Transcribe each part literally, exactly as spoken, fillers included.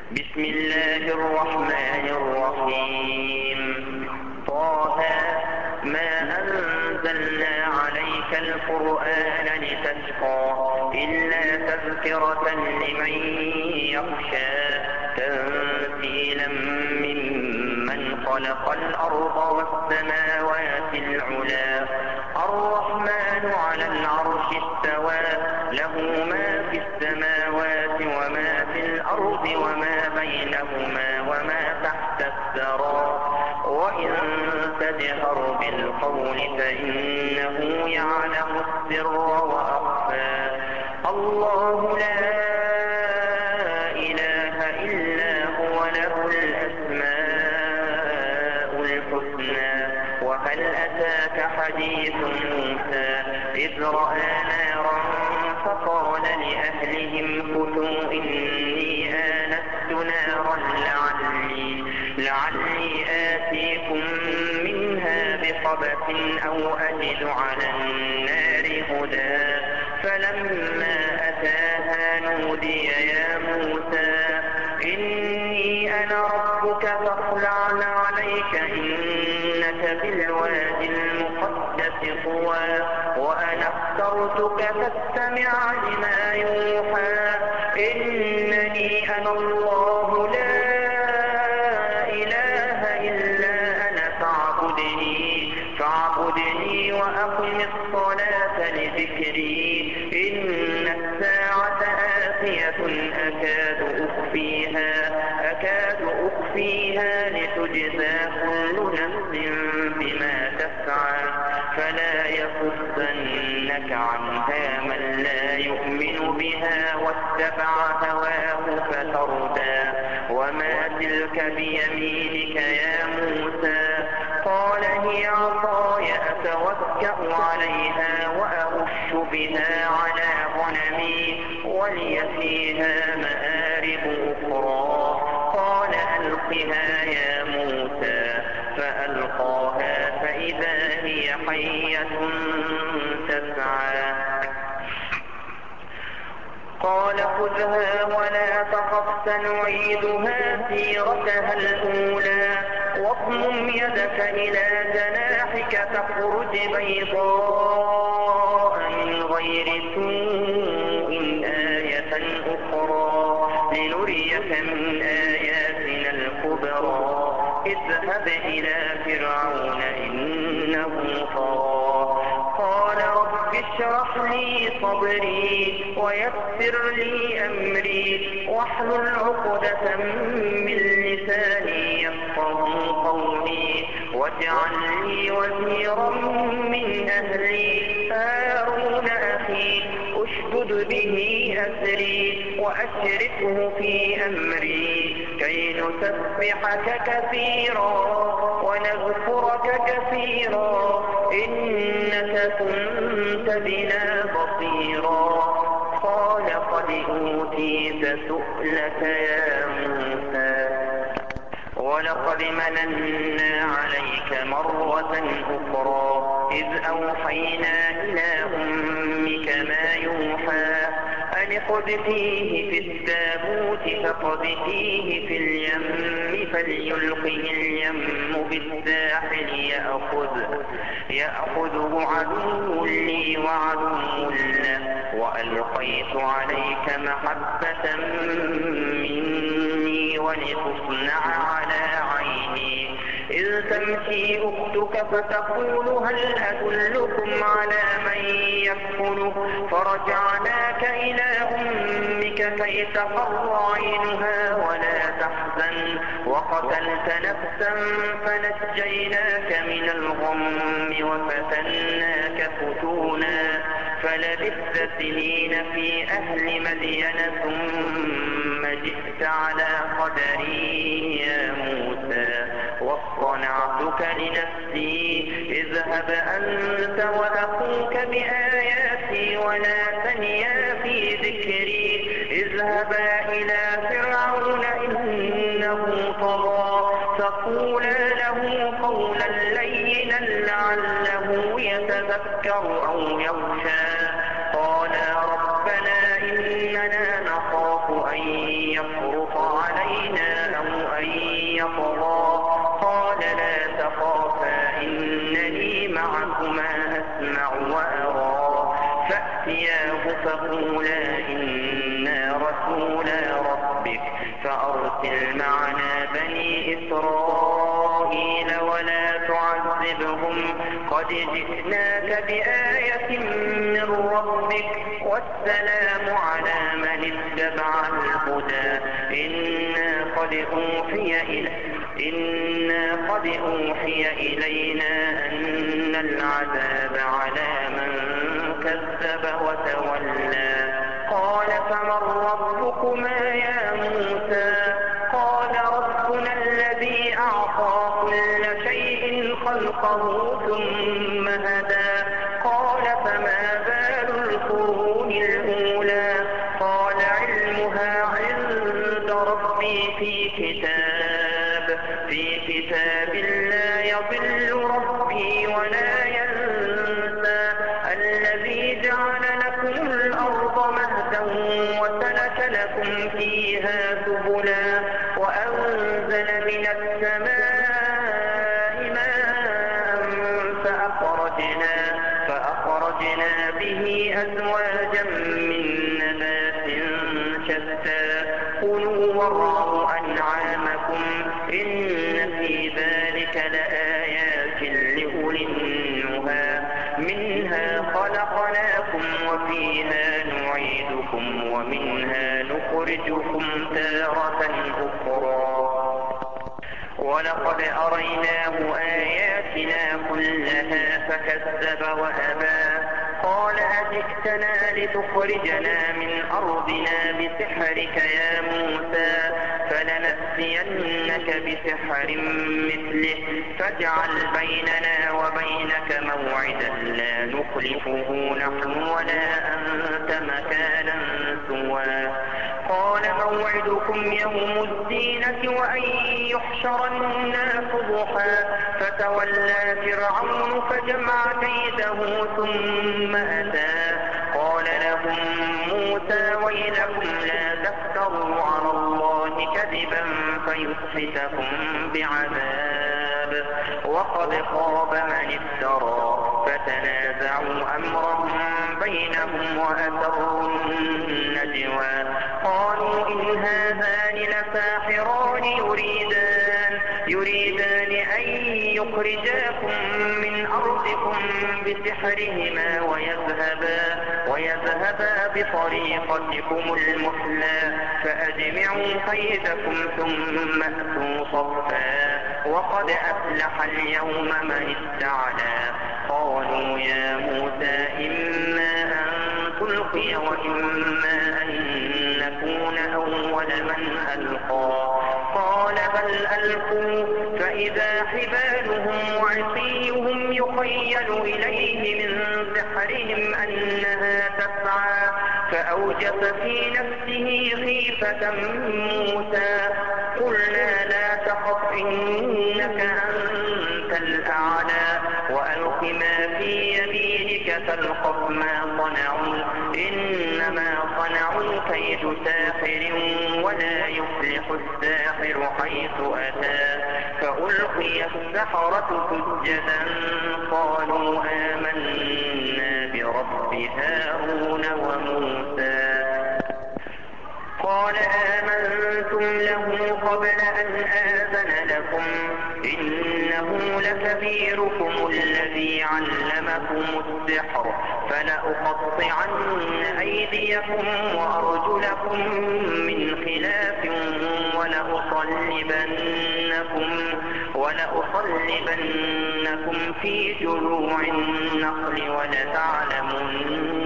بسم الله الرحمن الرحيم. طه ما أنزلنا عليك القرآن لتشقى إلا تذكرة لمن يخشى تنزيلا ممن خلق الأرض والسماوات العلى الرحمن على العرش استوى له ما في السماوات وما في الأرض وما بينهما وما تحت الثرى وإن تجهر بالقول فإنه يعلم السر وأخفى الله لا إله إلا هو له الأسماء الحسنى. وهل أتاك حديث موسى إذ رأى نارا فقال لأهلهم كثوا إني آنست نارا لعلي, لعلي آتيكم منها بقبس أو أجد على النار هدى فلما أتاها نودي يا موسى إني أنا ربك فاخلع عليك إنك بالواد المقدس طوى وأنا اخترتك فاستمع لما يوحى إنني أنا الله لا إله إلا أنا فاعبدني, فاعبدني وأقم الصلاة لذكري إن الساعة آتية أكاد أخفيها, أكاد أخفيها لتجزى كل نفس بما تسعى فلا يصدنك عنها من لا يؤمن بها واتبع هواه فتردى وما تلك بيمينك يا موسى قال هي عصاي أتوكأ عليها وأهش بها على غنمي ولي فيها مآرب أخرى قال ألقها يا موسى فألقاها فإذا هي حية تسعى قال خذها ولا تخف سنعيدها سيرتها الأولى واضمم يدك إلى جناحك تخرج بيضاء من غير سوء آية أخرى لنريك من آياتنا الكبرى اذهب إلى فرعون إنه طغى قال رب اشرح لي صدري ويسر لي أمري واحلل عقدة من لساني يفقه قولي واجعل لي وزيرا من أهلي هارون أخي اشدد به أسري وأشركه في أمري كي نسبحك كثيرا ونذكرك كثيرا إنك كنت بنا بصيرا قال قد أوتيت سؤلك يا موسى ولقد مننا عليك مرة أخرى إذ أوحينا إلى أمك ما يوحى أن اقذفيه في التابوت فاقذفيه في اليم فليلقه اليم بالساحل يأخذ يأخذه عدو لي وعدو له وألقيت عليك محبة مني ولتصنع على عيني إذ تمشي أختك فتقول هل أدلكم على من يكفله فرجعناك إلى أمك كي تقر عينها ولا تحزن وقتلت نفسا فنجيناك من الغم وفتناك فتونا فلبثت سنين في أهل مدين ثم جئت على قدري يا موسى واصطنعتك لنفسي اذهب أنت وأخوك بآياتي ولا تنيا في ذكري اذهبا إلى فرعون إنه طغى فقولا له قولا لينا لعله يتذكر أو يخشى قالا ربنا إننا نخاف أن يفرط علينا فأتياه فقولا إنا رسولا ربك فأرسل معنا بني إسرائيل ولا تعذبهم قد جئناك بآية من ربك والسلام على من اتبع الهدى إنا قد أوحي إلينا إنا قد أوحي إلينا أن العذاب على من كذب وتولى قال فمن ربكما يا موسى قال ربنا الذي أعطى كل شيء خلقه ثم هدى قال فما بال القرون الأولى قال علمها عند ربي في كتاب في كتاب لا يضل ربي ولا ينسى الذي جعل لكم الأرض مهدا وسلك لكم فيها سبلا وأنزل من السماء ماء فأخرجنا, فأخرجنا به أزواجا من نبات شتى كلوا وارعوا أنعامكم إن في ذلك لآيات لأولي النهى منها خلقناكم وفيها نعيدكم ومنها نخرجكم تارة أخرى ولقد أريناه آياتنا كلها فكذب وأبى قال أجئتنا لتخرجنا من أرضنا بسحرك يا موسى فلنأتينك بسحر مثله فاجعل بيننا وبينك موعدا لا نخلفه نحن ولا أنت مكانا سوى قال موعدكم يوم الزينة وأن يحشر الناس ضحى فتولى فرعون فجمع كيده ثم أتى قال لهم موسى ويلكم لا تفتروا على الله كذبا فيسحتكم بعذاب وقد خاب من افترى فتنازعوا أمرهم بينهم وأسروا النجوى قالوا إن هذان لساحران يريدان يريدان أن يخرجاكم من أرضكم بسحرهما ويذهبا, ويذهبا بطريقتكم المثلى فأجمعوا كيدكم ثم أتوا صفا وقد أفلح اليوم من استعلى قالوا يا موسى إما أن تلقي وإما أن نكون أول من ألقى قال بل ألقوا فإذا حبالهم وعصيهم يخيل إليه من سحرهم أنها تسعى فأوجس في نفسه خيفة موسى قلنا لا تخف إنك أنت الأعلى وألق ما في يمينك تلقف ما صنعوا إنما صنعوا كيد ساحر ولا يفلح الساحر حيث أتى فألقي السحرة سجدا قالوا آمنا برب هارون وموسى قال آمنتم له قبل أن آذن لكم إنه لكبيركم الذي علمكم السحر فلأقطعن أيديكم وأرجلكم من خلاف ولأصلبنكم, ولأصلبنكم في جذوع النخل ولتعلمن,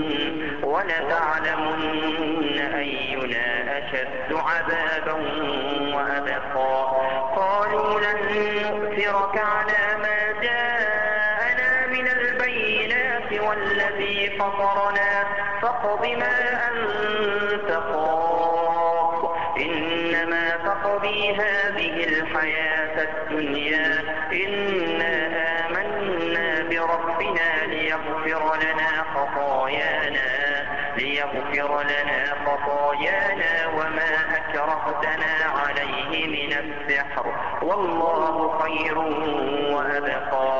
ولتعلمن أينا أشد عذابا وأبقى قالوا لن نؤثرك على ما جاءنا من البينات والذي فطرنا فاقض ما أنت قاض إنما تقضي هذه الحياة الدنيا إنا آمنا بربنا ليغفر لنا خطايانا ليغفر لنا خطايانا وما أكرهتنا عليه من السحر والله خير وأبقى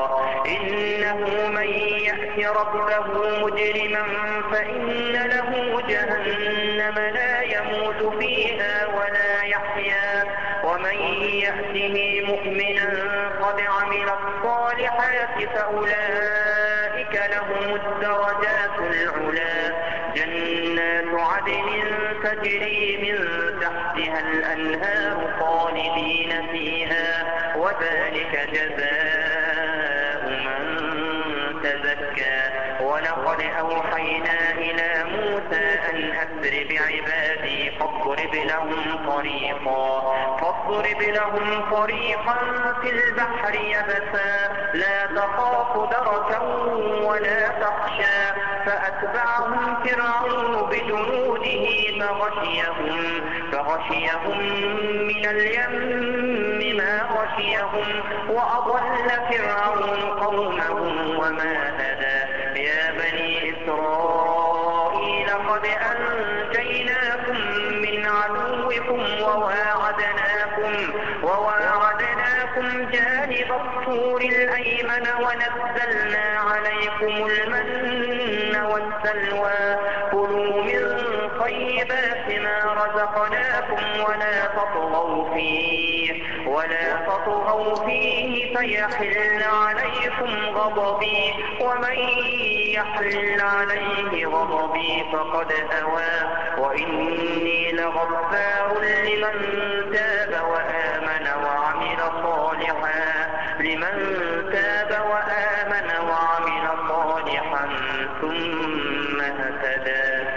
إنه من يأت ربه مجرما فإن له جهنم لا يموت فيها ولا يحيا ومن يأته مؤمنا قد عمل الصالحات فأولئك لهم الدرجات العلى جنات عدن تجري من تحتها الأنهار خالدين فيها وذلك جزاء من تزكى ولقد أوحينا إلى موسى أن أسر بعبادي فاضرب لهم طريقا فاضرب لهم طريقا في البحر يبسا لا تخاف دركا ولا تخشى فأتبعهم فرعون بجنوده فغشيهم فغشيهم من اليم ما غشيهم وأضل فرعون قومه وما هدى يا بني إسرائيل قد أنجيناكم من عدوكم وواعدناكم وواعدناكم جانب الطور الأيمن ونزلنا عليكم المن والسلوى كلوا من طيبات ما رزقناكم ولا تطغوا فيه ولا تطغوا فيه فيحل عليكم غضبي ومن يحل عليه غضبي فقد هوى وإني لغفار لمن تاب وآمن وعمل صالحا لمن تاب وآمن وعمل صالحا ثم اهتدى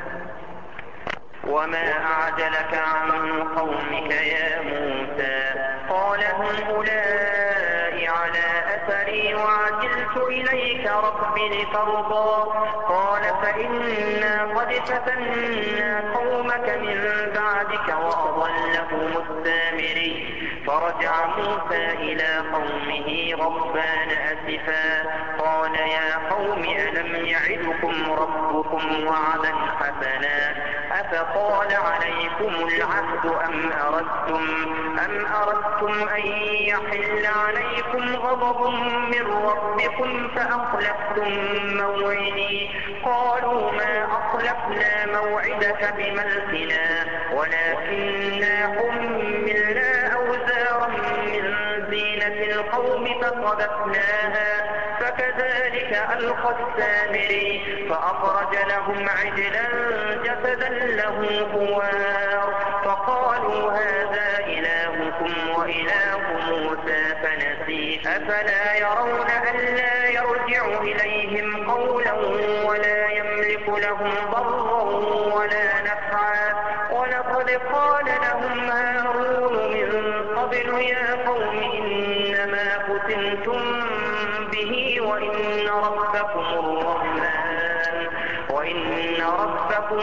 وما أعجلك عن قومك يا موسى قال هم أولئك على أثري وعجلت إليك رب لترضى قال فإنا قد فتنا قومك من بعدك وأضلهم السامري فرجع موسى إلى قومه غضبان أسفا قال يا قوم ألم يعدكم ربكم وعدا حسنا أفطال عليكم العهد أم أردتم أم أردتم أن يحل عليكم غضب من ربكم فأخلفتم موعدي قالوا ما أخلفنا موعدك بملكنا ولكننا حملنا أوزارا من زينة القوم فقذفناها فكذلك ألقى السامري فأخرج لهم عجلا جسدا له خوار فقالوا هذا إلهكم وإله موسى فنسي أفلا يرون ألا يرجع إليهم قولا ولا يملك لهم ضرا ولا نفعا ولقد قال لهم هارون من قبل يا قوم إنما فتنتم به وإن ربكم الرحمن وإن ربكم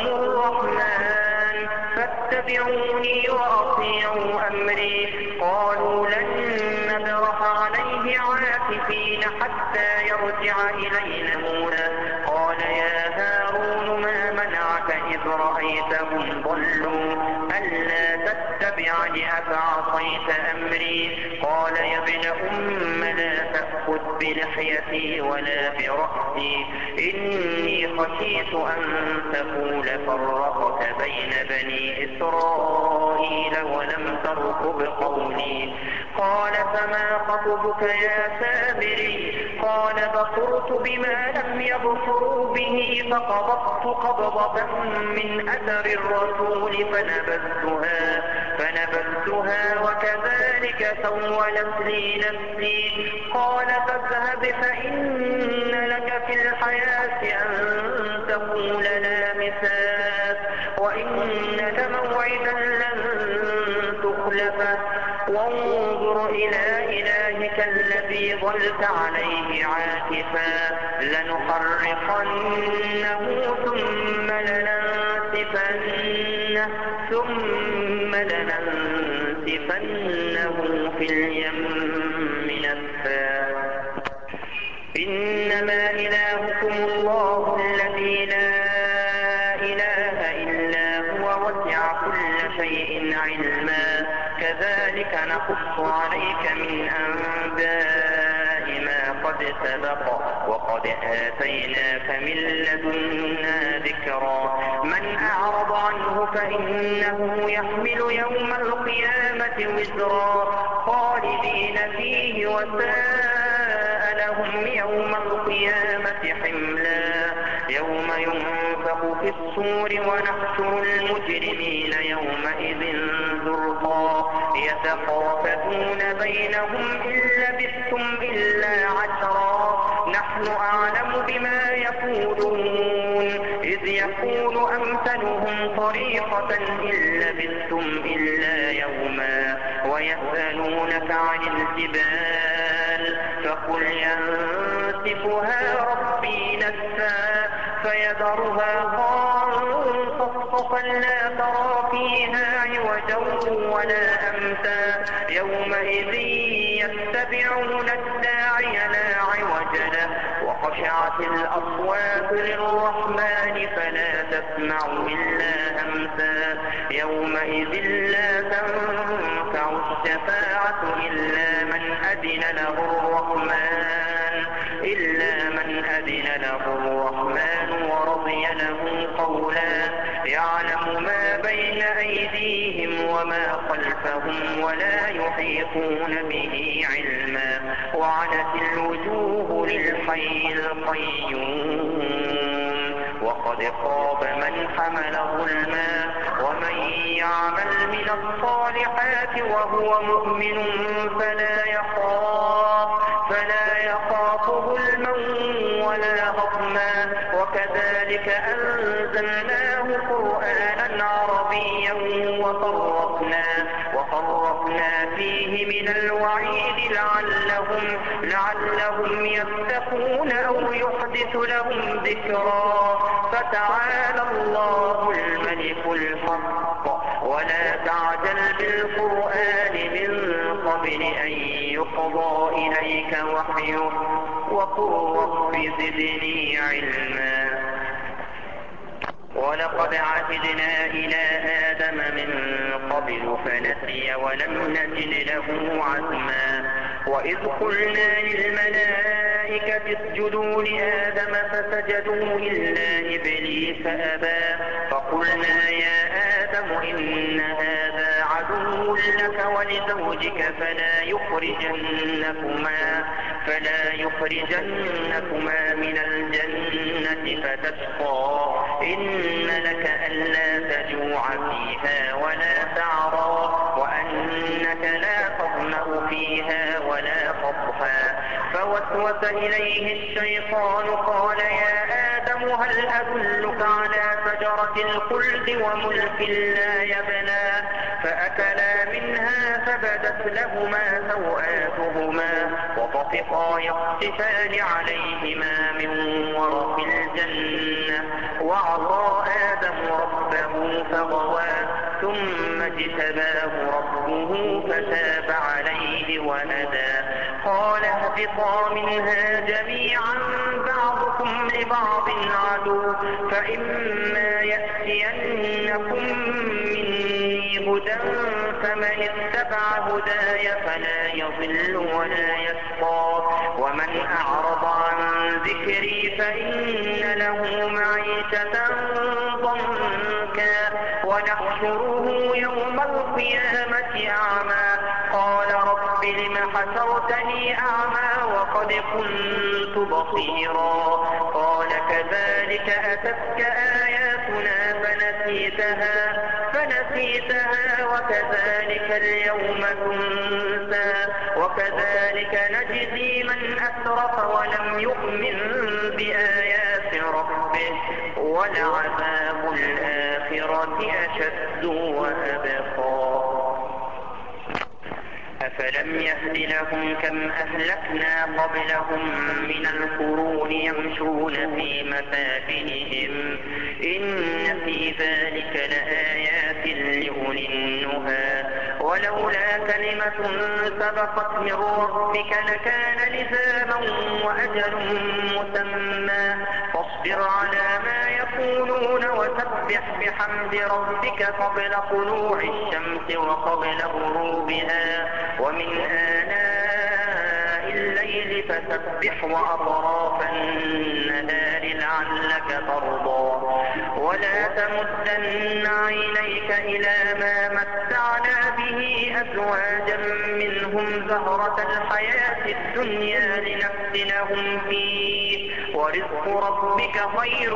الرحمن فاتبعوني وأطيعوا أمري قالوا لن نبرح عليه عاكفين حتى يرجع إلينا موسى قال يا هارون ما منعك إذ رأيتهم ضلوا ألا تتبعني أفعصيت أمري قال يا ابن أم لا تأخذ بلحيتي ولا برأسي إني خشيت أن تقول فرقت بين بني إسرائيل ولم ترقب قولي قال فما خطبك يا سامري قال بصرت بما لم يبصروا به فقبضت قبضة من أثر الرسول فنبذتها فنبذتها وكذلك سولت لي نفسي قال فاذهب فإن لك في الحياة أن تقول لا مساس وإن لموعدا لن تخلفه وانظر إلى إلهك الذي ظلت عليه عاكفا لنحرقنه ثم لننسفنه ثم لننسفنه في اليم نسفا إنما إلهكم الله الذي لا إله إلا هو وسع كل شيء علما كذلك نقص عليك من أنباء ما قد سبق وقد آتيناك من لدنا ذكرا من أعرض عنه فإنه يحمل يوم القيامة وزرا خالدين فيه وساء لهم يوم القيامة حملا يوم ينفخ في الصور ونحشر المجرمين يومئذ زرقا يتخافتون بينهم إن لبثتم إلا عشرا نحن أعلم بما يقولون إذ يقول أمثلهم طريقة إن لبثتم إلا يوما ويسألونك عن الجبال فقل ينسفها ربي نسفا فيذرها قاعا صفصفا لا ترى فيها عوجا ولا أمتا يومئذ يتبعون الداعي لا عوج له وخشعت الأصوات للرحمن فلا تسمع إلا همسا يومئذ لا تنفع الشفاعة إلا من أذن له الرحمن إلا من أذن له الرحمن ورضي له قولا يعلم ما بين أيديهم وما خلفهم ولا يحيطون به علما وعنت الوجوه للحي القيوم وقد خاب من حمل ظلما ومن يعمل من الصالحات وهو مؤمن فلا يخاف فلا يخاف ظلما ولا هضما وكذلك أنزلناه قرآنا عربيا وفرقنا وفرقنا فيه من الوعيد لعلهم لعلهم يتقون أو يحدث لهم ذكرا فتعالى الله الملك الحق ولا تعجل بالقرآن من قبل أن يقضى إليك وحيه وقل رب زدني علما ولقد عهدنا إلى آدم من قبل فنسي ولم نجد له عزما وإذ قلنا للملائكة اسجدوا لآدم فسجدوا إلا إبليس أبى فقلنا يا آدم إن هذا عدو لك ولزوجك فلا يخرجنكما فلا يخرجنكما من الجنة فتشقى إن لك ألا تجوع فيها ولا تعرى وأنك لا تظمأ فيها ولا تضحى فوسوس إليه الشيطان قال يا آدم هل أدلك على شجرة الخلد وملك لا يبلى فأكلا منها فبدت لهما سوآتهما وطفقا يخصفان عليهما من ورق الجنة وعصى آدم ربه فغوى ثم اجتباه ربه فتاب عليه وهدى قال اهبطا منها جميعا بعضكم لبعض عدو فإما يأتينكم مني هدى فمن اتبع هداي فلا يضل ولا يشقى ومن أعرض عن ذكري فإن له معيشة ضنكا ونحشره يوم القيامة أعمى قال رب لم حشرتني أعمى وقد كنت بصيرا قال كذلك أتتك آياتنا فنسيتها فنسيتها وكذلك اليوم تنسى وكذلك نجزي من أسرف ولم يؤمن بآيات ربه ولعذاب الآخرة أشد وأبقى أفلم يهد لهم كم أهلكنا قبلهم من القرون يمشون في مساكنهم إن في ذلك لآيات لأولي النهى ولولا كلمة سبقت من ربك لكان لزاما وأجل مسمى فاصبر على ما يقولون وسبح بحمد ربك قبل طلوع الشمس وقبل غروبها ومن آناء الليل الليل فسبح وأطراف النهار لعلك ترضى ولا تمدن عينيك إلى ما متعنا به أزواجا منهم زهرة الحياة الدنيا لنفتنهم فيه ورزق ربك خير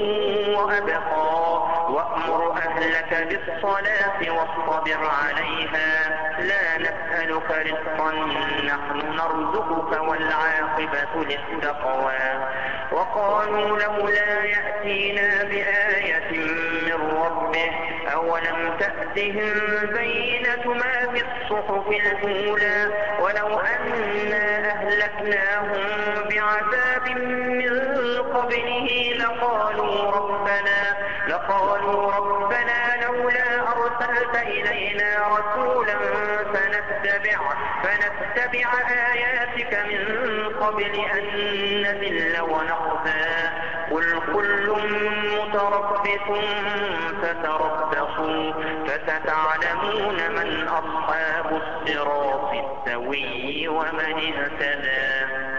وأبقى وأمر أهلك بالصلاة واصطبر عليها لا نسألك رزقا نحن نرزقك والعاقبة للتقوى وقالوا لولا يأتينا بآية من ربه أولم تأتهم بينة ما في الصحف الأولى ولو أنا أهلكناهم بعذاب من قبله لقالوا ربنا لقالوا ربنا لولا أرسلت إلينا رسولا فنتبع فنتبع آياتك من قبل أن نذل ونخزى قل كل متربص فتربصوا فستعلمون من أصحاب الصراط السوي ومن اهتدى.